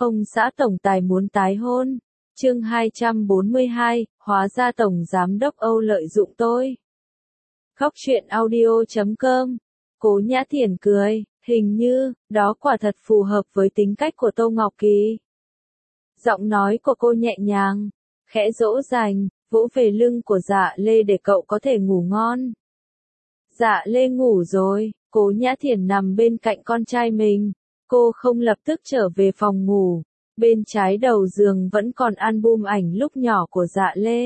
Ông xã tổng tài muốn tái hôn. Chương 242, hóa ra tổng giám đốc Âu lợi dụng tôi. Khóc chuyện audio.com. Cố Nhã Thiển cười, hình như, đó quả thật phù hợp với tính cách của Tô Ngọc Kỳ. Giọng nói của cô nhẹ nhàng, khẽ dỗ dành, vỗ về lưng của Dạ Lê để cậu có thể ngủ ngon. Dạ Lê ngủ rồi, Cố Nhã Thiển nằm bên cạnh con trai mình. Cô không lập tức trở về phòng ngủ. Bên trái đầu giường vẫn còn album ảnh lúc nhỏ của Dạ Lê.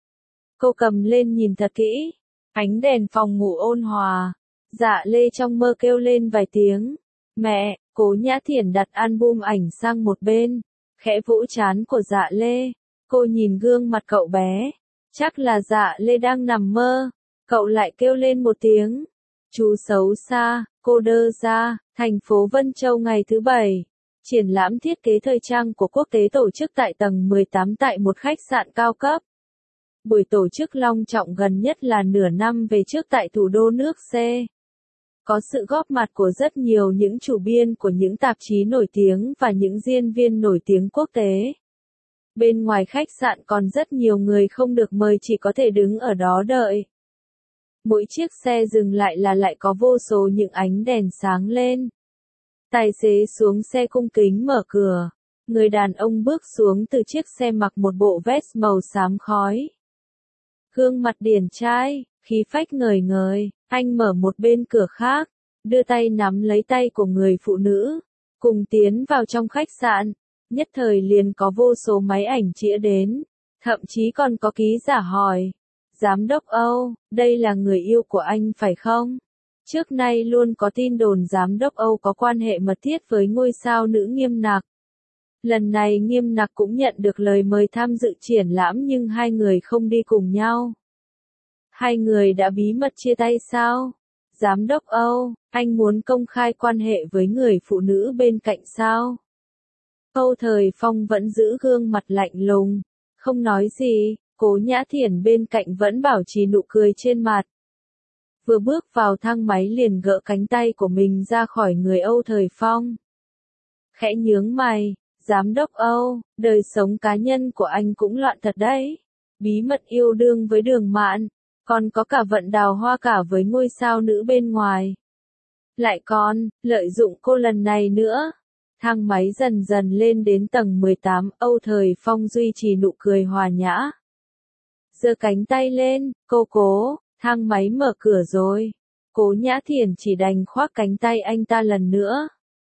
Cô cầm lên nhìn thật kỹ. Ánh đèn phòng ngủ ôn hòa. Dạ Lê trong mơ kêu lên vài tiếng. Mẹ, Cố Nhã Thiển đặt album ảnh sang một bên. Khẽ vỗ trán của Dạ Lê. Cô nhìn gương mặt cậu bé. Chắc là Dạ Lê đang nằm mơ. Cậu lại kêu lên một tiếng. Chú xấu xa, cô đơ ra, thành phố Vân Châu ngày thứ Bảy. Triển lãm thiết kế thời trang của quốc tế tổ chức tại tầng 18 tại một khách sạn cao cấp. Buổi tổ chức long trọng gần nhất là nửa năm về trước tại thủ đô nước C. Có sự góp mặt của rất nhiều những chủ biên của những tạp chí nổi tiếng và những diễn viên nổi tiếng quốc tế. Bên ngoài khách sạn còn rất nhiều người không được mời chỉ có thể đứng ở đó đợi. Mỗi chiếc xe dừng lại là lại có vô số những ánh đèn sáng lên. Tài xế xuống xe cung kính mở cửa. Người đàn ông bước xuống từ chiếc xe mặc một bộ vest màu xám khói. Gương mặt điển trai, khí phách ngời ngời, anh mở một bên cửa khác, đưa tay nắm lấy tay của người phụ nữ, cùng tiến vào trong khách sạn. Nhất thời liền có vô số máy ảnh chĩa đến, thậm chí còn có ký giả hỏi. Giám đốc Âu, đây là người yêu của anh phải không? Trước nay luôn có tin đồn giám đốc Âu có quan hệ mật thiết với ngôi sao nữ Nghiêm Nặc. Lần này Nghiêm Nặc cũng nhận được lời mời tham dự triển lãm nhưng hai người không đi cùng nhau. Hai người đã bí mật chia tay sao? Giám đốc Âu, anh muốn công khai quan hệ với người phụ nữ bên cạnh sao? Âu Thời Phong vẫn giữ gương mặt lạnh lùng, không nói gì. Cố Nhã Thiển bên cạnh vẫn bảo trì nụ cười trên mặt. Vừa bước vào thang máy liền gỡ cánh tay của mình ra khỏi người Âu Thời Phong. Khẽ nhướng mày, giám đốc Âu, đời sống cá nhân của anh cũng loạn thật đấy. Bí mật yêu đương với Đường Mạn, còn có cả vận đào hoa cả với ngôi sao nữ bên ngoài. Lại còn, lợi dụng cô lần này nữa. Thang máy dần dần lên đến tầng 18, Âu Thời Phong duy trì nụ cười hòa nhã. Giơ cánh tay lên, Cố, thang máy mở cửa rồi. Cố Nhã Thiển chỉ đành khoác cánh tay anh ta lần nữa.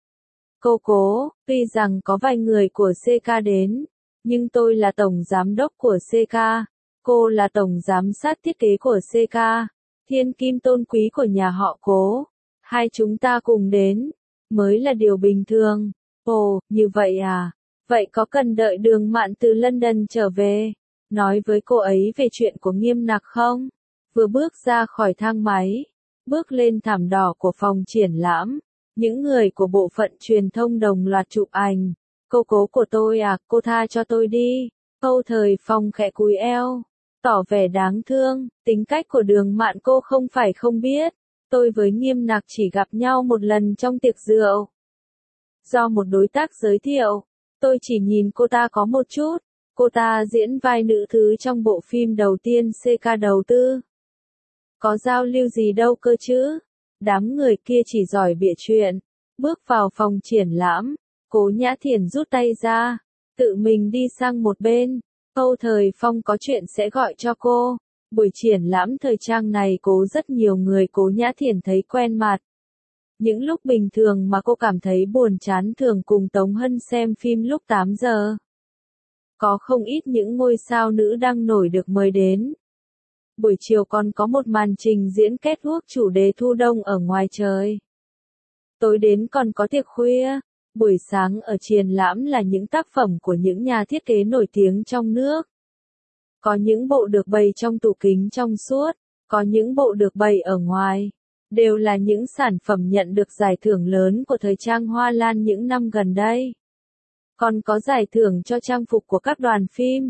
Cố, tuy rằng có vài người của CK đến, nhưng tôi là tổng giám đốc của CK, cô là tổng giám sát thiết kế của CK, thiên kim tôn quý của nhà họ Cố. Hai chúng ta cùng đến, mới là điều bình thường. Ồ, như vậy à? Vậy có cần đợi Đường Mạn từ London trở về? Nói với cô ấy về chuyện của Nghiêm Nặc không? Vừa bước ra khỏi thang máy, bước lên thảm đỏ của phòng triển lãm, những người của bộ phận truyền thông đồng loạt chụp ảnh. Cố của tôi à, cô tha cho tôi đi. Âu Thời Phong khẽ cúi eo, tỏ vẻ đáng thương, tính cách của Đường Mạn cô không phải không biết. Tôi với Nghiêm Nặc chỉ gặp nhau một lần trong tiệc rượu. Do một đối tác giới thiệu, tôi chỉ nhìn cô ta có một chút. Cô ta diễn vai nữ thứ trong bộ phim đầu tiên CK đầu tư. Có giao lưu gì đâu cơ chứ. Đám người kia chỉ giỏi bịa chuyện. Bước vào phòng triển lãm, Cố Nhã Thiển rút tay ra, tự mình đi sang một bên. Âu Thời Phong có chuyện sẽ gọi cho cô. Buổi triển lãm thời trang này rất nhiều người Cố Nhã Thiển thấy quen mặt. Những lúc bình thường mà cô cảm thấy buồn chán thường cùng Tống Hân xem phim lúc 8 giờ. Có không ít những ngôi sao nữ đang nổi được mời đến. Buổi chiều còn có một màn trình diễn catwalk chủ đề thu đông ở ngoài trời. Tối đến còn có tiệc khuya. Buổi sáng ở triển lãm là những tác phẩm của những nhà thiết kế nổi tiếng trong nước. Có những bộ được bày trong tủ kính trong suốt, có những bộ được bày ở ngoài. Đều là những sản phẩm nhận được giải thưởng lớn của thời trang Hoa Lan những năm gần đây. Còn có giải thưởng cho trang phục của các đoàn phim.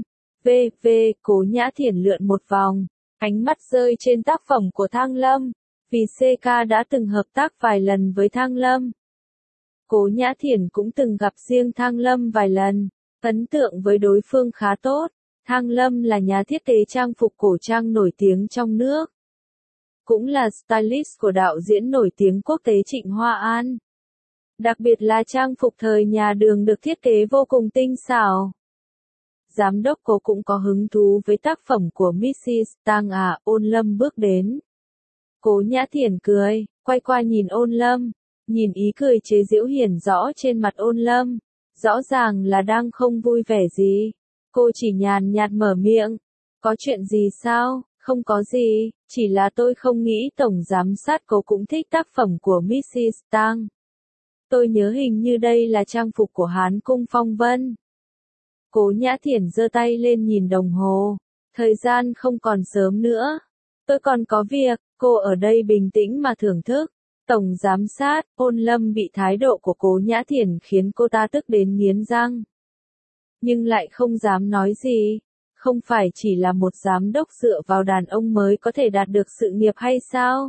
Cố Nhã Thiển lượn một vòng, ánh mắt rơi trên tác phẩm của Thang Lâm, vì CK đã từng hợp tác vài lần với Thang Lâm. Cố Nhã Thiển cũng từng gặp riêng Thang Lâm vài lần, ấn tượng với đối phương khá tốt. Thang Lâm là nhà thiết kế trang phục cổ trang nổi tiếng trong nước, cũng là stylist của đạo diễn nổi tiếng quốc tế Trịnh Hoa An. Đặc biệt là trang phục thời nhà Đường được thiết kế vô cùng tinh xảo. Giám đốc Cố cũng có hứng thú với tác phẩm của Mrs. Tang à, Ôn Lâm bước đến. Cố Nhã Thiển cười, quay qua nhìn Ôn Lâm, nhìn ý cười chế giễu hiển rõ trên mặt Ôn Lâm, rõ ràng là đang không vui vẻ gì. Cô chỉ nhàn nhạt mở miệng, có chuyện gì sao? Không có gì, chỉ là tôi không nghĩ Tổng Giám sát Cố cũng thích tác phẩm của Mrs. Tang. Tôi nhớ hình như đây là trang phục của Hán Cung Phong Vân. Cố Nhã Thiển giơ tay lên nhìn đồng hồ, thời gian không còn sớm nữa. Tôi còn có việc, cô ở đây bình tĩnh mà thưởng thức. Tổng Giám sát, Ôn Lâm bị thái độ của Cố Nhã Thiển khiến cô ta tức đến nghiến răng. Nhưng lại không dám nói gì. Không phải chỉ là một giám đốc dựa vào đàn ông mới có thể đạt được sự nghiệp hay sao?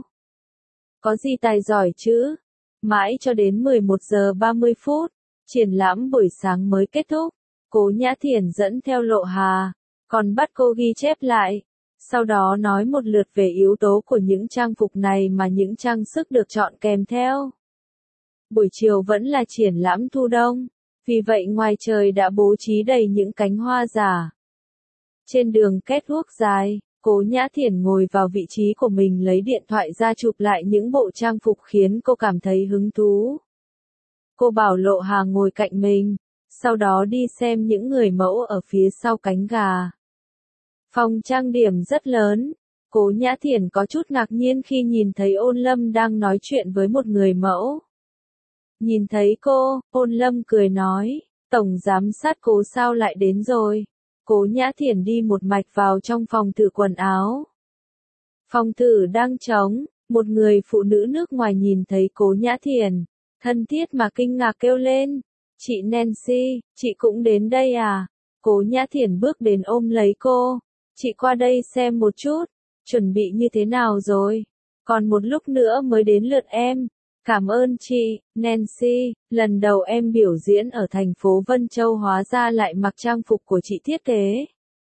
Có gì tài giỏi chứ? Mãi cho đến 11 giờ 30 phút, triển lãm buổi sáng mới kết thúc. Cố Nhã Thiển dẫn theo Lộ Hà, còn bắt cô ghi chép lại. Sau đó nói một lượt về yếu tố của những trang phục này mà những trang sức được chọn kèm theo. Buổi chiều vẫn là triển lãm thu đông, vì vậy ngoài trời đã bố trí đầy những cánh hoa giả. Trên đường catwalk dài, Cố Nhã Thiển ngồi vào vị trí của mình lấy điện thoại ra chụp lại những bộ trang phục khiến cô cảm thấy hứng thú. Cô bảo Lộ Hà ngồi cạnh mình, sau đó đi xem những người mẫu ở phía sau cánh gà. Phòng trang điểm rất lớn, Cố Nhã Thiển có chút ngạc nhiên khi nhìn thấy Ôn Lâm đang nói chuyện với một người mẫu. Nhìn thấy cô, Ôn Lâm cười nói, Tổng Giám sát Cố sao lại đến rồi? Cố Nhã Thiển đi một mạch vào trong phòng thử quần áo. Phòng thử đang trống, một người phụ nữ nước ngoài nhìn thấy Cố Nhã Thiển, thân thiết mà kinh ngạc kêu lên, chị Nancy, chị cũng đến đây à? Cố Nhã Thiển bước đến ôm lấy cô, chị qua đây xem một chút, chuẩn bị như thế nào rồi? Còn một lúc nữa mới đến lượt em. Cảm ơn chị, Nancy, lần đầu em biểu diễn ở thành phố Vân Châu hóa ra lại mặc trang phục của chị thiết kế.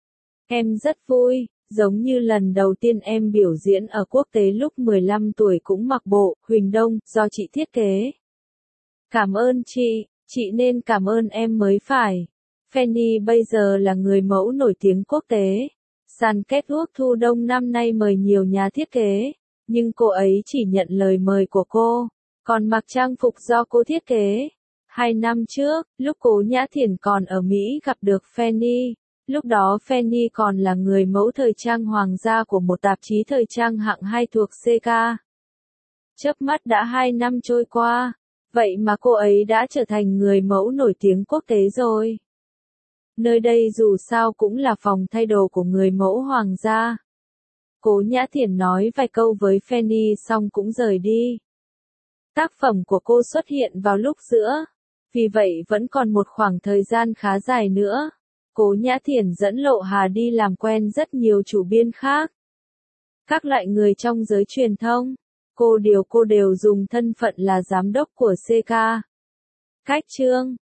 Em rất vui, giống như lần đầu tiên em biểu diễn ở quốc tế lúc 15 tuổi cũng mặc bộ, Huỳnh Đông, do chị thiết kế. Cảm ơn chị nên cảm ơn em mới phải. Fanny bây giờ là người mẫu nổi tiếng quốc tế. Sàn catwalk thu đông năm nay mời nhiều nhà thiết kế, nhưng cô ấy chỉ nhận lời mời của cô, còn mặc trang phục do cô thiết kế. 2 năm trước, lúc Cố Nhã Thiển còn ở Mỹ gặp được Fanny, lúc đó Fanny còn là người mẫu thời trang hoàng gia của một tạp chí thời trang hạng 2 thuộc CK. Chớp mắt đã 2 năm trôi qua, vậy mà cô ấy đã trở thành người mẫu nổi tiếng quốc tế rồi. Nơi đây dù sao cũng là phòng thay đồ của người mẫu hoàng gia. Cố Nhã Thiển nói vài câu với Fanny xong cũng rời đi. Tác phẩm của cô xuất hiện vào lúc giữa, vì vậy vẫn còn một khoảng thời gian khá dài nữa. Cố Nhã Thiển dẫn Lộ Hà đi làm quen rất nhiều chủ biên khác. Các loại người trong giới truyền thông, cô đều dùng thân phận là giám đốc của CK. Cách chương